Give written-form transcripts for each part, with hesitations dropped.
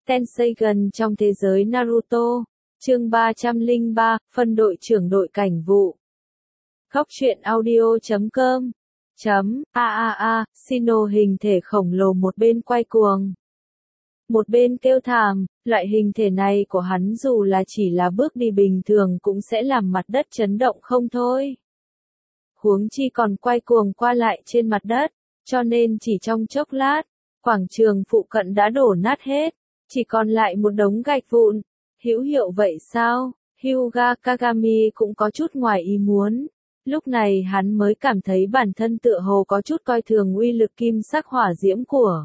Tenseigan trong thế giới Naruto. Chương 303, phân đội trưởng đội cảnh vụ. Góc truyện audio.com Shino hình thể khổng lồ một bên quay cuồng, một bên kêu thảm, loại hình thể này của hắn dù là chỉ là bước đi bình thường cũng sẽ làm mặt đất chấn động không thôi. Huống chi còn quay cuồng qua lại trên mặt đất, cho nên chỉ trong chốc lát, quảng trường phụ cận đã đổ nát hết, chỉ còn lại một đống gạch vụn. Hữu hiệu vậy sao? Hyuga Kagami cũng có chút ngoài ý muốn. Lúc này hắn mới cảm thấy bản thân tựa hồ có chút coi thường uy lực kim sắc hỏa diễm của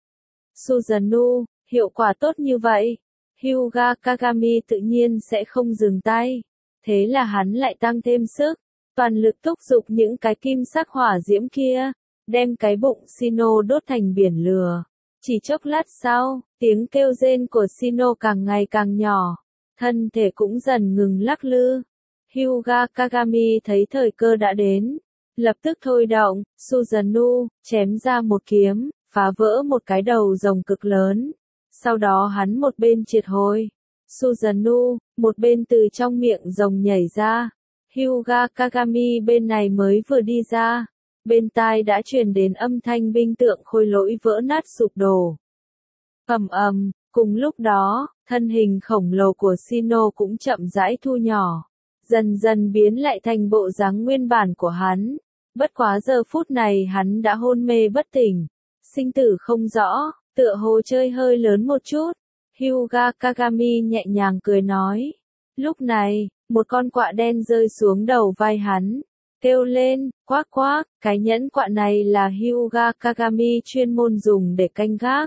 Susanoo, hiệu quả tốt như vậy. Hyuga Kagami tự nhiên sẽ không dừng tay. Thế là hắn lại tăng thêm sức, toàn lực thúc giục những cái kim sắc hỏa diễm kia, đem cái bụng Shino đốt thành biển lửa. Chỉ chốc lát sau, tiếng kêu rên của Shino càng ngày càng nhỏ, thân thể cũng dần ngừng lắc lư. Hyuga Kagami thấy thời cơ đã đến, lập tức thôi động, Susanoo, chém ra một kiếm, phá vỡ một cái đầu rồng cực lớn. Sau đó hắn một bên triệt hồi Susanoo, một bên từ trong miệng rồng nhảy ra. Hyuga Kagami bên này mới vừa đi ra, bên tai đã truyền đến âm thanh binh tượng khôi lỗi vỡ nát sụp đổ. Ầm ầm, cùng lúc đó, thân hình khổng lồ của Shino cũng chậm rãi thu nhỏ, dần dần biến lại thành bộ dáng nguyên bản của hắn. Bất quá giờ phút này hắn đã hôn mê bất tỉnh, sinh tử không rõ, tựa hồ chơi hơi lớn một chút. Hyuga Kagami nhẹ nhàng cười nói. Lúc này, một con quạ đen rơi xuống đầu vai hắn, kêu lên, quác quác, cái nhẫn quạ này là Hyuga Kagami chuyên môn dùng để canh gác.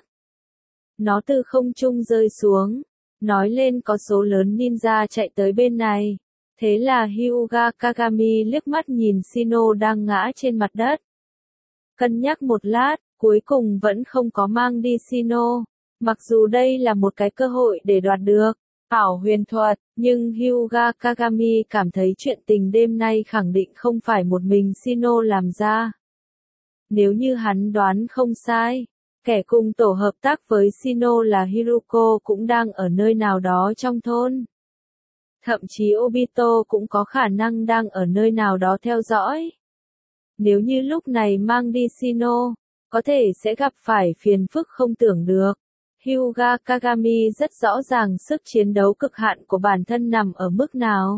Nó từ không trung rơi xuống, nói lên có số lớn ninja chạy tới bên này. Thế là Hyuga Kagami liếc mắt nhìn Shino đang ngã trên mặt đất. Cân nhắc một lát, cuối cùng vẫn không có mang đi Shino. Mặc dù đây là một cái cơ hội để đoạt được ảo huyền thuật, nhưng Hyuga Kagami cảm thấy chuyện tình đêm nay khẳng định không phải một mình Shino làm ra. Nếu như hắn đoán không sai, kẻ cùng tổ hợp tác với Shino là Hiruko cũng đang ở nơi nào đó trong thôn. Thậm chí Obito cũng có khả năng đang ở nơi nào đó theo dõi. Nếu như lúc này mang đi Shino, có thể sẽ gặp phải phiền phức không tưởng được. Hyuga Kagami rất rõ ràng sức chiến đấu cực hạn của bản thân nằm ở mức nào.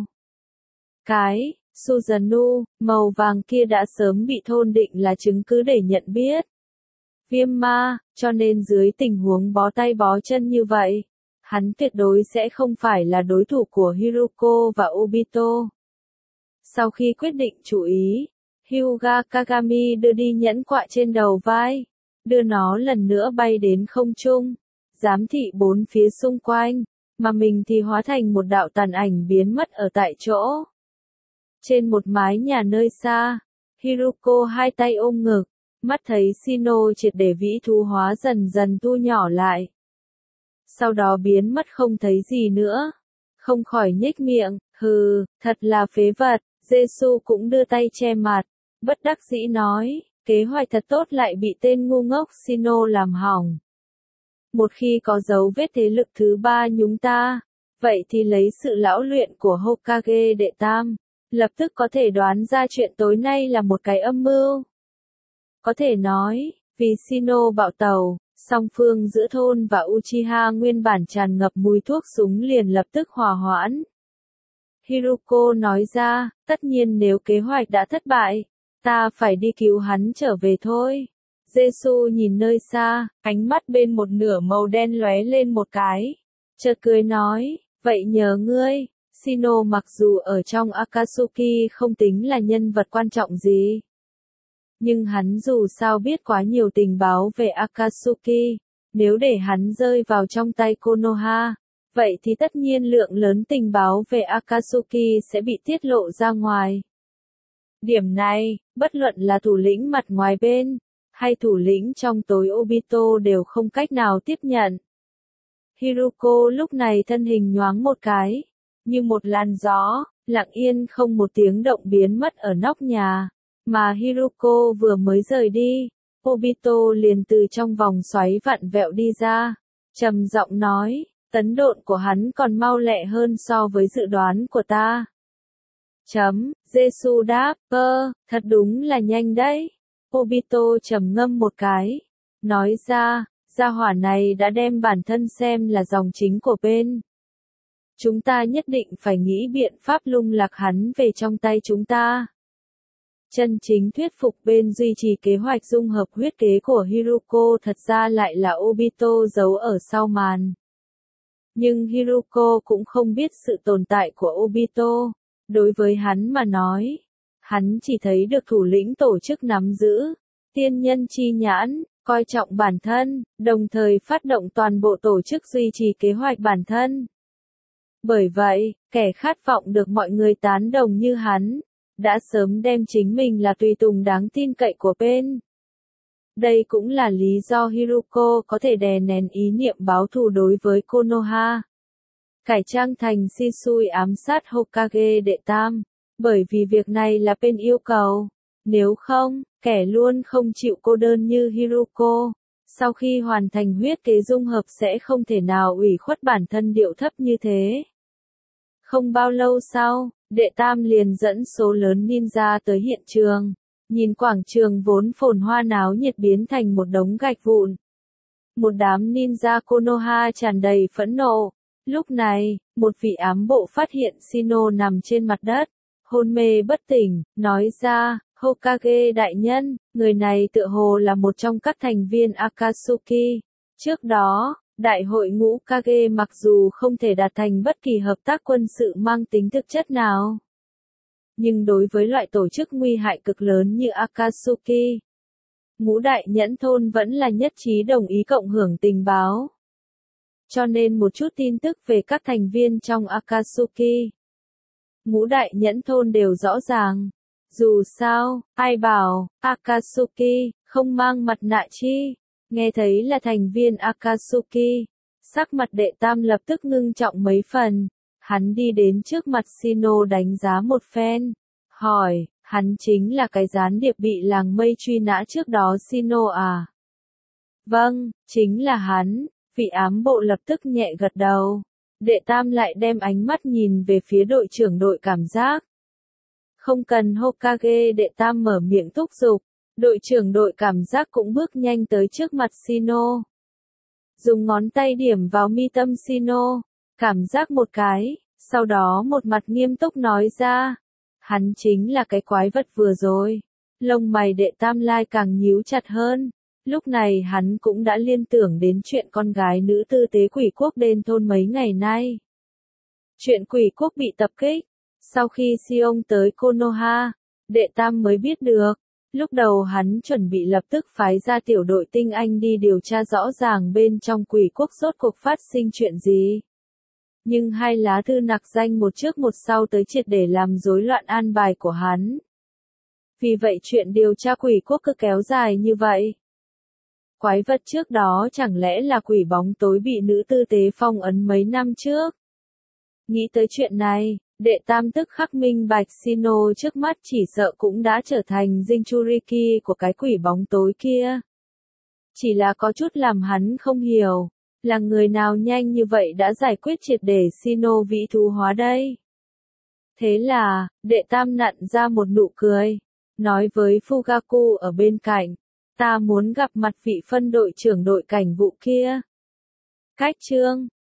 Cái Susanoo màu vàng kia đã sớm bị thôn định là chứng cứ để nhận biết viêm ma, cho nên dưới tình huống bó tay bó chân như vậy, hắn tuyệt đối sẽ không phải là đối thủ của Hiruko và Obito. Sau khi quyết định chú ý, Hyuga Kagami đưa đi nhẫn quạ trên đầu vai, đưa nó lần nữa bay đến không trung, giám thị bốn phía xung quanh, mà mình thì hóa thành một đạo tàn ảnh biến mất ở tại chỗ. Trên một mái nhà nơi xa, Hiruko hai tay ôm ngực, mắt thấy Shino triệt để vĩ thú hóa dần dần thu nhỏ lại. Sau đó biến mất không thấy gì nữa. Không khỏi nhếch miệng, hừ, thật là phế vật. Jesu cũng đưa tay che mặt, bất đắc dĩ nói, kế hoạch thật tốt lại bị tên ngu ngốc Shino làm hỏng. Một khi có dấu vết thế lực thứ ba nhúng ta, vậy thì lấy sự lão luyện của Hokage đệ tam, lập tức có thể đoán ra chuyện tối nay là một cái âm mưu. Có thể nói, vì Shino bạo tàu, song phương giữa thôn và Uchiha nguyên bản tràn ngập mùi thuốc súng liền lập tức hòa hoãn. Hiruko nói ra, tất nhiên nếu kế hoạch đã thất bại, ta phải đi cứu hắn trở về thôi. Jesu nhìn nơi xa, ánh mắt bên một nửa màu đen lóe lên một cái. Chợt cười nói, vậy nhờ ngươi. Shino mặc dù ở trong Akatsuki không tính là nhân vật quan trọng gì, nhưng hắn dù sao biết quá nhiều tình báo về Akatsuki. Nếu để hắn rơi vào trong tay Konoha, vậy thì tất nhiên lượng lớn tình báo về Akatsuki sẽ bị tiết lộ ra ngoài. Điểm này, bất luận là thủ lĩnh mặt ngoài bên, hay thủ lĩnh trong tối Obito đều không cách nào tiếp nhận. Hiruko lúc này thân hình nhoáng một cái, như một làn gió, lặng yên không một tiếng động biến mất ở nóc nhà. Mà Hiruko vừa mới rời đi, Obito liền từ trong vòng xoáy vặn vẹo đi ra, trầm giọng nói, tấn độn của hắn còn mau lẹ hơn so với dự đoán của ta. Giêsu đáp, thật đúng là nhanh đấy. Obito trầm ngâm một cái, nói ra, gia hỏa này đã đem bản thân xem là dòng chính của bên. Chúng ta nhất định phải nghĩ biện pháp lung lạc hắn về trong tay chúng ta. Chân chính thuyết phục bên duy trì kế hoạch dung hợp huyết kế của Hiruko thật ra lại là Obito giấu ở sau màn. Nhưng Hiruko cũng không biết sự tồn tại của Obito. Đối với hắn mà nói, hắn chỉ thấy được thủ lĩnh tổ chức nắm giữ, tiên nhân chi nhãn, coi trọng bản thân, đồng thời phát động toàn bộ tổ chức duy trì kế hoạch bản thân. Bởi vậy, kẻ khát vọng được mọi người tán đồng như hắn, đã sớm đem chính mình là tùy tùng đáng tin cậy của bên. Đây cũng là lý do Hiruko có thể đè nén ý niệm báo thù đối với Konoha. Cải trang thành Shisui ám sát Hokage đệ tam, bởi vì việc này là bên yêu cầu. Nếu không, kẻ luôn không chịu cô đơn như Hiruko, sau khi hoàn thành huyết kế dung hợp sẽ không thể nào ủy khuất bản thân điệu thấp như thế. Không bao lâu sau, đệ tam liền dẫn số lớn ninja tới hiện trường, nhìn quảng trường vốn phồn hoa náo nhiệt biến thành một đống gạch vụn. Một đám ninja Konoha tràn đầy phẫn nộ. Lúc này, một vị ám bộ phát hiện Shino nằm trên mặt đất, hôn mê bất tỉnh, nói ra, Hokage đại nhân, người này tựa hồ là một trong các thành viên Akatsuki. Trước đó, đại hội ngũ Kage mặc dù không thể đạt thành bất kỳ hợp tác quân sự mang tính thực chất nào, nhưng đối với loại tổ chức nguy hại cực lớn như Akatsuki, ngũ đại nhẫn thôn vẫn là nhất trí đồng ý cộng hưởng tình báo. Cho nên một chút tin tức về các thành viên trong Akatsuki, ngũ đại nhẫn thôn đều rõ ràng. Dù sao, ai bảo, Akatsuki, không mang mặt nạ chi. Nghe thấy là thành viên Akatsuki, sắc mặt đệ tam lập tức ngưng trọng mấy phần. Hắn đi đến trước mặt Shino đánh giá một phen. Hỏi, hắn chính là cái gián điệp bị làng mây truy nã trước đó Shino à? Vâng, chính là hắn. Vị ám bộ lập tức nhẹ gật đầu. Đệ tam lại đem ánh mắt nhìn về phía đội trưởng đội cảm giác. Không cần Hokage đệ tam mở miệng thúc giục. Đội trưởng đội cảm giác cũng bước nhanh tới trước mặt Shino. Dùng ngón tay điểm vào mi tâm Shino. Cảm giác một cái. Sau đó một mặt nghiêm túc nói ra. Hắn chính là cái quái vật vừa rồi. Lông mày đệ tam lai càng nhíu chặt hơn. Lúc này hắn cũng đã liên tưởng đến chuyện con gái nữ tư tế quỷ quốc đền thôn mấy ngày nay. Chuyện quỷ quốc bị tập kích. Sau khi Sion tới Konoha, đệ tam mới biết được. Lúc đầu hắn chuẩn bị lập tức phái ra tiểu đội tinh anh đi điều tra rõ ràng bên trong quỷ quốc rốt cuộc phát sinh chuyện gì. Nhưng hai lá thư nặc danh một trước một sau tới triệt để làm rối loạn an bài của hắn. Vì vậy chuyện điều tra quỷ quốc cứ kéo dài như vậy. Quái vật trước đó chẳng lẽ là quỷ bóng tối bị nữ tư tế phong ấn mấy năm trước? Nghĩ tới chuyện này, đệ tam tức khắc minh bạch Shino trước mắt chỉ sợ cũng đã trở thành Jinchuriki của cái quỷ bóng tối kia. Chỉ là có chút làm hắn không hiểu, là người nào nhanh như vậy đã giải quyết triệt để Shino vĩ thú hóa đây? Thế là, đệ tam nặn ra một nụ cười, nói với Fugaku ở bên cạnh. Ta muốn gặp mặt vị phân đội trưởng đội cảnh vụ kia. Cách chương